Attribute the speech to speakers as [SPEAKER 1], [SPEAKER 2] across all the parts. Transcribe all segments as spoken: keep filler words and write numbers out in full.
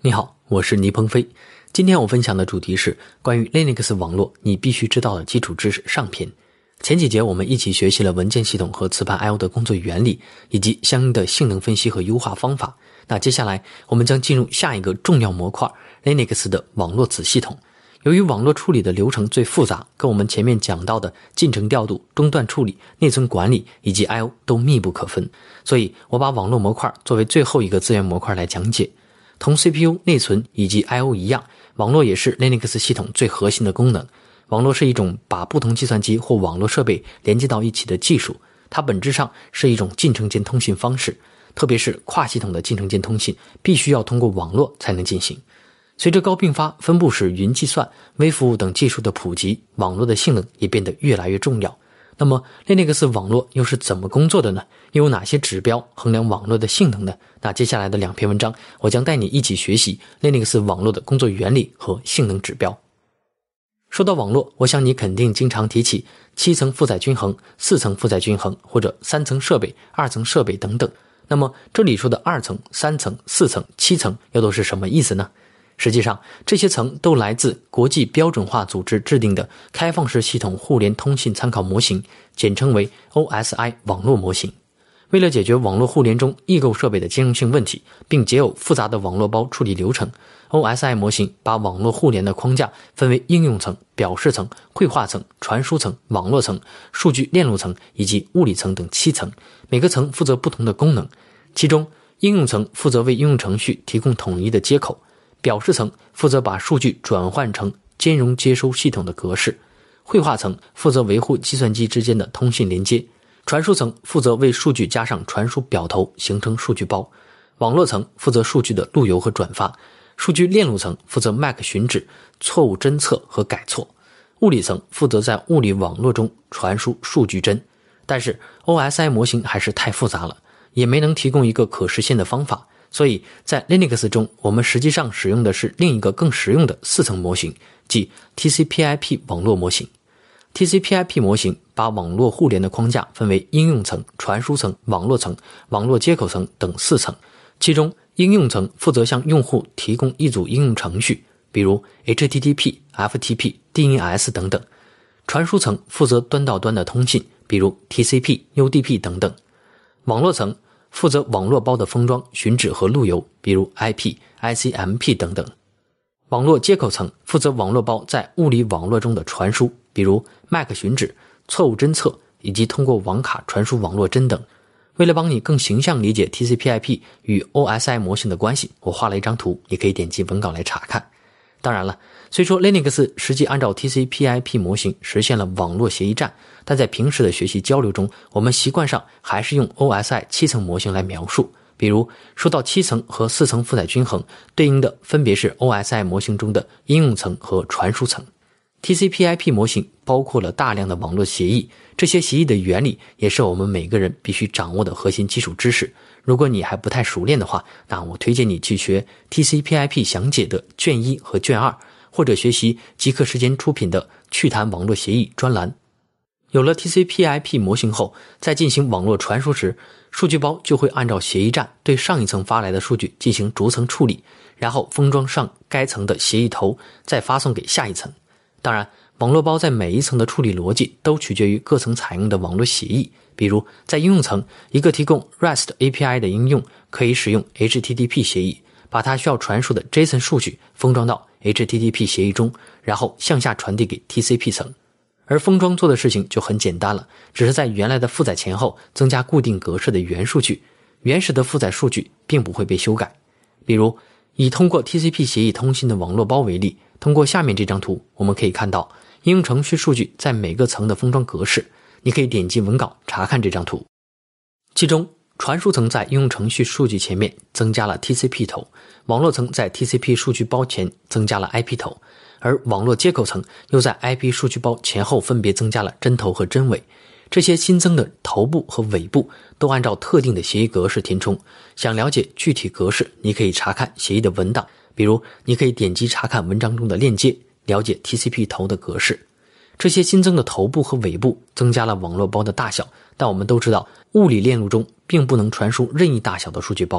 [SPEAKER 1] 你好，我是倪鹏飞。今天我分享的主题是关于 Linux 网络你必须知道的基础知识上篇。前几节我们一起学习了文件系统和磁盘 I O 的工作原理，以及相应的性能分析和优化方法。那接下来我们将进入下一个重要模块 Linux 的网络子系统。由于网络处理的流程最复杂，跟我们前面讲到的进程调度、中断处理、内存管理以及 I O 都密不可分，所以我把网络模块作为最后一个资源模块来讲解。同 C P U、内存以及 I O 一样，网络也是 Linux 系统最核心的功能。网络是一种把不同计算机或网络设备连接到一起的技术，它本质上是一种进程间通信方式，特别是跨系统的进程间通信必须要通过网络才能进行。随着高并发、分布式云计算、微服务等技术的普及，网络的性能也变得越来越重要。那么 Linux 网络又是怎么工作的呢？又有哪些指标衡量网络的性能呢？那接下来的两篇文章，我将带你一起学习 Linux 网络的工作原理和性能指标。说到网络，我想你肯定经常提起七层负载均衡、四层负载均衡，或者三层设备、二层设备等等。那么这里说的二层、三层、四层、七层又都是什么意思呢？实际上，这些层都来自国际标准化组织制定的开放式系统互联通信参考模型，简称为 O S I 网络模型。为了解决网络互联中异构设备的兼容性问题，并解耦复杂的网络包处理流程， O S I 模型把网络互联的框架分为应用层、表示层、绘画层、传输层、网络层、数据链路层以及物理层等七层，每个层负责不同的功能。其中，应用层负责为应用程序提供统一的接口，表示层负责把数据转换成兼容接收系统的格式，绘画层负责维护计算机之间的通信连接，传输层负责为数据加上传输表头形成数据包，网络层负责数据的路由和转发，数据链路层负责 M A C 寻址、错误侦测和改错，物理层负责在物理网络中传输数据帧。但是 O S I 模型还是太复杂了，也没能提供一个可实现的方法，所以在 Linux 中，我们实际上使用的是另一个更实用的四层模型，即 T C P I P 网络模型。T C P I P 模型把网络互联的框架分为应用层、传输层、网络层、网络接口层等四层。其中，应用层负责向用户提供一组应用程序，比如 H T T P、F T P、D N S 等等。传输层负责端到端的通信，比如 T C P、U D P 等等。网络层负责网络包的封装、寻址和路由，比如 I P、I C M P 等等。网络接口层负责网络包在物理网络中的传输，比如 M A C 寻址、错误侦测以及通过网卡传输网络帧等。为了帮你更形象理解 T C P I P 与 O S I 模型的关系，我画了一张图，你可以点击文稿来查看。当然了，虽说 Linux 实际按照 T C P I P 模型实现了网络协议站，但在平时的学习交流中，我们习惯上还是用 O S I 七层模型来描述。比如说到七层和四层负载均衡，对应的分别是 O S I 模型中的应用层和传输层。T C P I P 模型包括了大量的网络协议，这些协议的原理也是我们每个人必须掌握的核心基础知识。如果你还不太熟练的话，那我推荐你去学 T C P I P 详解的卷一和卷二，或者学习极客时间出品的趣谈网络协议专栏。有了 T C P I P 模型后，在进行网络传输时，数据包就会按照协议站对上一层发来的数据进行逐层处理，然后封装上该层的协议头，再发送给下一层。当然，网络包在每一层的处理逻辑都取决于各层采用的网络协议。比如在应用层，一个提供 REST A P I 的应用可以使用 H T T P 协议，把它需要传输的 JSON 数据封装到 H T T P 协议中，然后向下传递给 T C P 层。而封装做的事情就很简单了，只是在原来的负载前后增加固定格式的原数据，原始的负载数据并不会被修改。比如以通过 T C P 协议通信的网络包为例，通过下面这张图，我们可以看到应用程序数据在每个层的封装格式，你可以点击文稿查看这张图。其中传输层在应用程序数据前面增加了 T C P 头，网络层在 T C P 数据包前增加了 I P 头，而网络接口层又在 I P 数据包前后分别增加了针头和针尾。这些新增的头部和尾部都按照特定的协议格式填充。想了解具体格式，你可以查看协议的文档，比如你可以点击查看文章中的链接，了解 T C P 头的格式。这些新增的头部和尾部增加了网络包的大小，但我们都知道物理链路中并不能传输任意大小的数据包，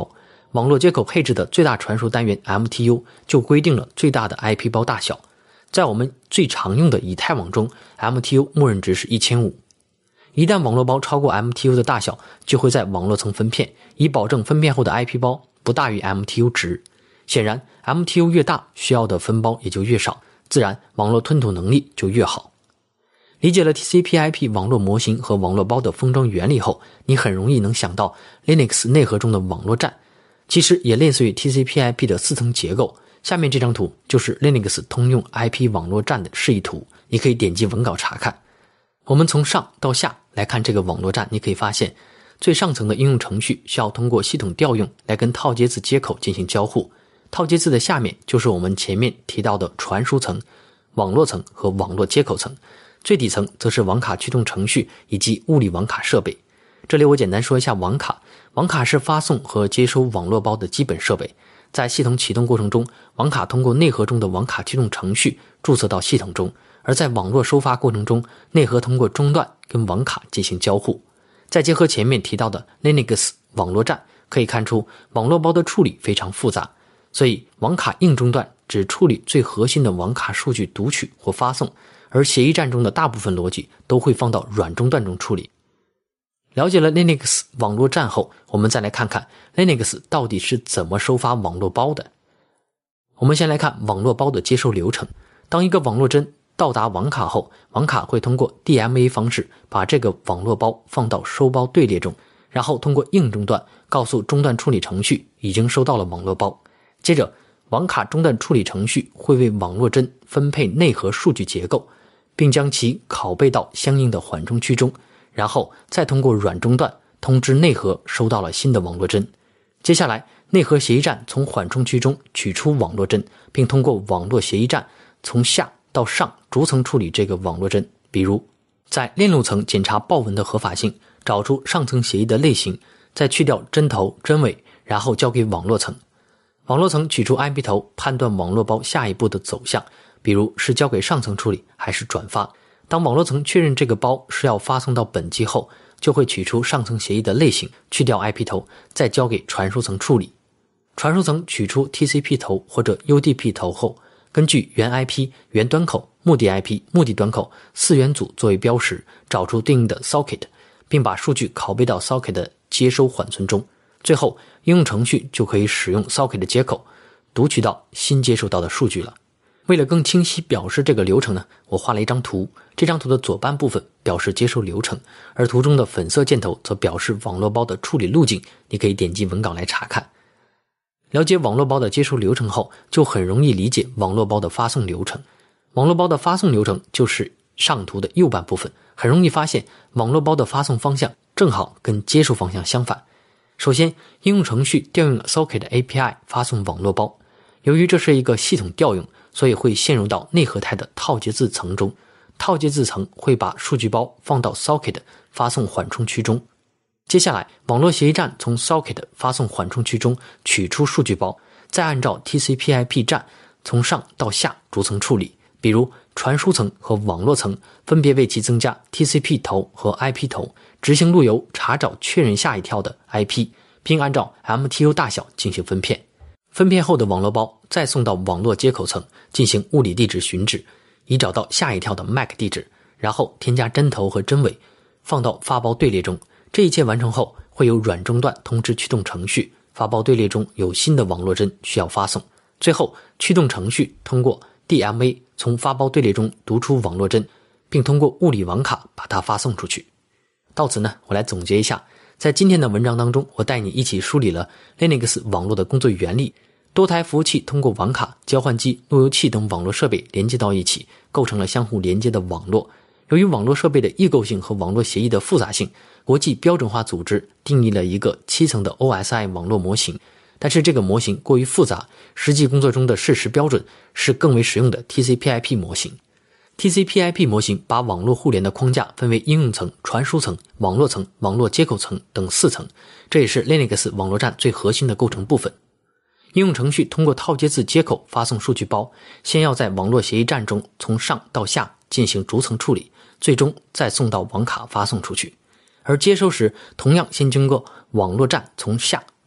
[SPEAKER 1] 网络接口配置的最大传输单元 M T U 就规定了最大的 I P 包大小。在我们最常用的以太网中 M T U 默认值是一千五百。一旦网络包超过 M T U 的大小，就会在网络层分片，以保证分片后的 I P 包不大于 M T U 值。显然 M T U 越大，需要的分包也就越少，自然网络吞吐能力就越好。理解了 T C P I P 网络模型和网络包的封装原理后，你很容易能想到 Linux 内核中的网络站其实也类似于 T C P I P 的四层结构。下面这张图就是 Linux 通用 I P 网络站的示意图，你可以点击文稿查看。我们从上到下来看这个网络站，你可以发现最上层的应用程序需要通过系统调用来跟套接字接口进行交互，套接字的下面就是我们前面提到的传输层、网络层和网络接口层，最底层则是网卡驱动程序以及物理网卡设备。这里我简单说一下网卡，网卡是发送和接收网络包的基本设备。在系统启动过程中，网卡通过内核中的网卡驱动程序注册到系统中，而在网络收发过程中，内核通过终端跟网卡进行交互。再结合前面提到的 Linux 网络站，可以看出网络包的处理非常复杂，所以网卡硬终端只处理最核心的网卡数据读取或发送，而协议站中的大部分逻辑都会放到软终端中处理。了解了 Linux 网络站后，我们再来看看 Linux 到底是怎么收发网络包的。我们先来看网络包的接收流程。当一个网络帧到达网卡后，网卡会通过 D M A 方式把这个网络包放到收包队列中，然后通过硬终端告诉终端处理程序已经收到了网络包。接着网卡终端处理程序会为网络帧分配内核数据结构，并将其拷贝到相应的缓冲区中，然后再通过软终端通知内核收到了新的网络帧。接下来内核协议站从缓冲区中取出网络帧，并通过网络协议站从下到上逐层处理这个网络帧。比如在链路层检查豹纹的合法性，找出上层协议的类型，再去掉针头针尾，然后交给网络层。网络层取出 I P 头，判断网络包下一步的走向，比如是交给上层处理还是转发。当网络层确认这个包是要发送到本机后，就会取出上层协议的类型，去掉 I P 头，再交给传输层处理。传输层取出 T C P 头或者 U D P 头后，根据原 I P、原端口、目的 I P、目的端口四元组作为标识，找出对应的 socket， 并把数据拷贝到 socket 的接收缓存中。最后应用程序就可以使用 socket 接口读取到新接收到的数据了。为了更清晰表示这个流程呢，我画了一张图。这张图的左半部分表示接收流程，而图中的粉色箭头则表示网络包的处理路径，你可以点击文稿来查看。了解网络包的接收流程后，就很容易理解网络包的发送流程。网络包的发送流程就是上图的右半部分，很容易发现网络包的发送方向正好跟接收方向相反。首先，应用程序调用了 Socket A P I 发送网络包，由于这是一个系统调用，所以会陷入到内核态的套接字层中。套接字层会把数据包放到 Socket 发送缓冲区中。接下来，网络协议站从 Socket 发送缓冲区中取出数据包，再按照 T C P I P 站从上到下逐层处理。比如传输层和网络层分别为其增加 T C P 头和 I P 头，执行路由查找确认下一跳的 I P， 并按照 M T U 大小进行分片。分片后的网络包再送到网络接口层进行物理地址寻址，以找到下一跳的 M A C 地址，然后添加针头和针尾，放到发包队列中。这一切完成后，会有软终端通知驱动程序，发包队列中有新的网络帧需要发送。最后，驱动程序通过 D M A 从发包队列中读出网络帧，并通过物理网卡把它发送出去。到此呢，我来总结一下，在今天的文章当中，我带你一起梳理了 Linux 网络的工作原理。多台服务器通过网卡、交换机、路由器等网络设备连接到一起，构成了相互连接的网络。由于网络设备的异构性和网络协议的复杂性，国际标准化组织定义了一个七层的 O S I 网络模型。但是这个模型过于复杂，实际工作中的事实标准是更为实用的 T C P I P 模型。T C P I P 模型把网络互联的框架分为应用层、传输层、网络层、网络接口层等四层，这也是 Linux 网络站最核心的构成部分。应用程序通过套接字接口发送数据包，先要在网络协议站中从上到下进行逐层处理，最终再送到网卡发送出去。而接收时同样先经过网络站从下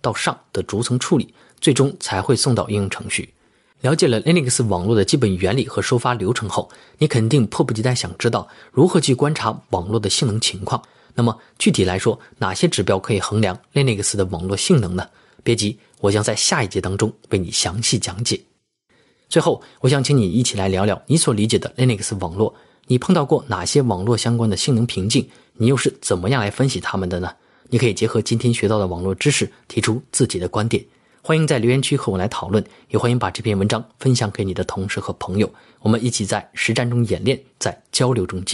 [SPEAKER 1] 到上的逐层处理，最终才会送到应用程序。了解了 Linux 网络的基本原理和收发流程后，你肯定迫不及待想知道如何去观察网络的性能情况。那么具体来说，哪些指标可以衡量 Linux 的网络性能呢？别急，我将在下一节当中为你详细讲解。最后，我想请你一起来聊聊你所理解的 Linux 网络，你碰到过哪些网络相关的性能瓶颈，你又是怎么样来分析它们的呢？你可以结合今天学到的网络知识，提出自己的观点。欢迎在留言区和我来讨论，也欢迎把这篇文章分享给你的同事和朋友，我们一起在实战中演练，在交流中进